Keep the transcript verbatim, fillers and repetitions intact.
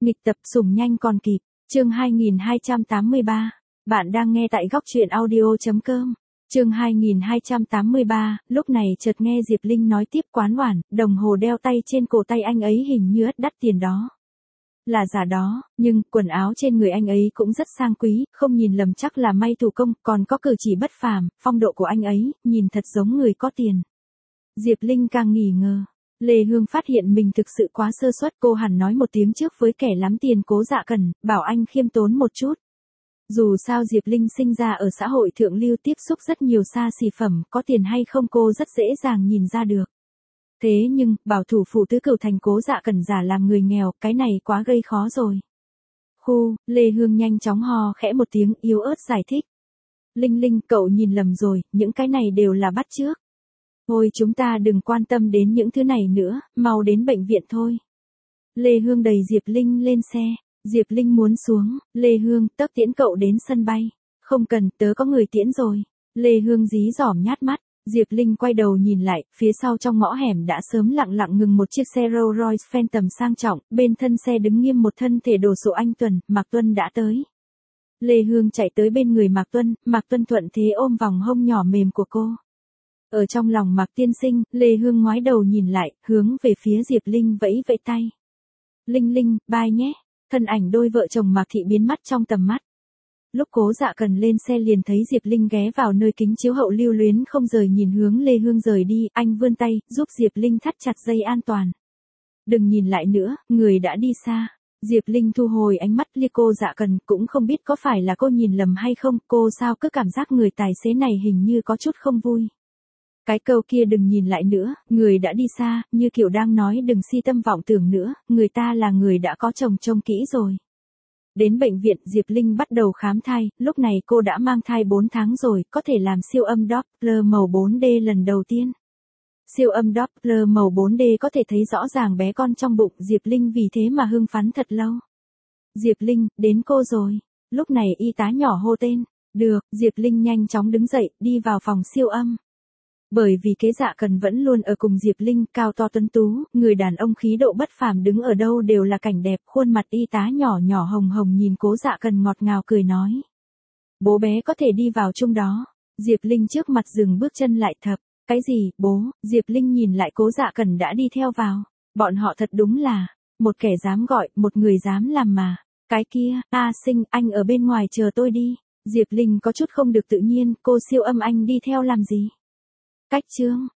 Nghịch tập sủng nhanh còn kịp, chương hai nghìn hai trăm tám mươi ba. Bạn đang nghe tại góc truyện audio.com. Chương hai nghìn hai trăm tám mươi ba, lúc này chợt nghe Diệp Linh nói tiếp quán oản, đồng hồ đeo tay trên cổ tay anh ấy hình như ất đắt tiền đó. Là giả đó, nhưng quần áo trên người anh ấy cũng rất sang quý, không nhìn lầm chắc là may thủ công, còn có cử chỉ bất phàm, phong độ của anh ấy, nhìn thật giống người có tiền. Diệp Linh càng nghi ngờ. Lê Hương phát hiện mình thực sự quá sơ suất, cô hẳn nói một tiếng trước với kẻ lắm tiền Cố Dạ Cần, bảo anh khiêm tốn một chút. Dù sao Diệp Linh sinh ra ở xã hội thượng lưu tiếp xúc rất nhiều xa xỉ phẩm, có tiền hay không cô rất dễ dàng nhìn ra được. Thế nhưng, bảo thủ phủ tứ cửu thành Cố Dạ Cần giả làm người nghèo, cái này quá gây khó rồi. Khu, Lê Hương nhanh chóng hò khẽ một tiếng yếu ớt giải thích. Linh Linh, cậu nhìn lầm rồi, những cái này đều là bắt chước. Thôi chúng ta đừng quan tâm đến những thứ này nữa, mau đến bệnh viện thôi. Lê Hương đẩy Diệp Linh lên xe. Diệp Linh muốn xuống. Lê Hương, tớ tiễn cậu đến sân bay. Không cần, tớ có người tiễn rồi. Lê Hương dí dỏm nhát mắt. Diệp Linh quay đầu nhìn lại, phía sau trong ngõ hẻm đã sớm lặng lặng ngừng một chiếc xe Rolls Royce Phantom sang trọng, bên thân xe đứng nghiêm một thân thể đồ sộ anh Tuần, Mạc Tuân đã tới. Lê Hương chạy tới bên người Mạc Tuân, Mạc Tuân thuận thế ôm vòng hông nhỏ mềm của cô. Ở trong lòng Mạc tiên sinh, Lê Hương ngoái đầu nhìn lại, hướng về phía Diệp Linh vẫy vẫy tay. Linh Linh, bye nhé. Thân ảnh đôi vợ chồng Mạc Thị biến mất trong tầm mắt. Lúc Cố Dạ Cần lên xe liền thấy Diệp Linh ghé vào nơi kính chiếu hậu lưu luyến không rời nhìn hướng Lê Hương rời đi, anh vươn tay, giúp Diệp Linh thắt chặt dây an toàn. Đừng nhìn lại nữa, người đã đi xa. Diệp Linh thu hồi ánh mắt lia cô Dạ Cần, cũng không biết có phải là cô nhìn lầm hay không, cô sao cứ cảm giác người tài xế này hình như có chút không vui. Cái câu kia đừng nhìn lại nữa, người đã đi xa, như kiểu đang nói đừng si tâm vọng tưởng nữa, người ta là người đã có chồng trông kỹ rồi. Đến bệnh viện, Diệp Linh bắt đầu khám thai, lúc này cô đã mang thai bốn tháng rồi, có thể làm siêu âm Doppler màu bốn D lần đầu tiên. Siêu âm Doppler màu bốn D có thể thấy rõ ràng bé con trong bụng, Diệp Linh vì thế mà hưng phấn thật lâu. Diệp Linh, đến cô rồi. Lúc này y tá nhỏ hô tên. Được, Diệp Linh nhanh chóng đứng dậy, đi vào phòng siêu âm. Bởi vì Kế Dạ Cần vẫn luôn ở cùng Diệp Linh, cao to tuấn tú, người đàn ông khí độ bất phàm đứng ở đâu đều là cảnh đẹp, khuôn mặt y tá nhỏ nhỏ hồng hồng nhìn Cố Dạ Cần ngọt ngào cười nói. Bố bé có thể đi vào chung đó. Diệp Linh trước mặt dừng bước chân lại thập. Cái gì, bố? Diệp Linh nhìn lại Cố Dạ Cần đã đi theo vào. Bọn họ thật đúng là, một kẻ dám gọi, một người dám làm mà. Cái kia, A Sinh, anh ở bên ngoài chờ tôi đi. Diệp Linh có chút không được tự nhiên, cô siêu âm anh đi theo làm gì? Cách chương,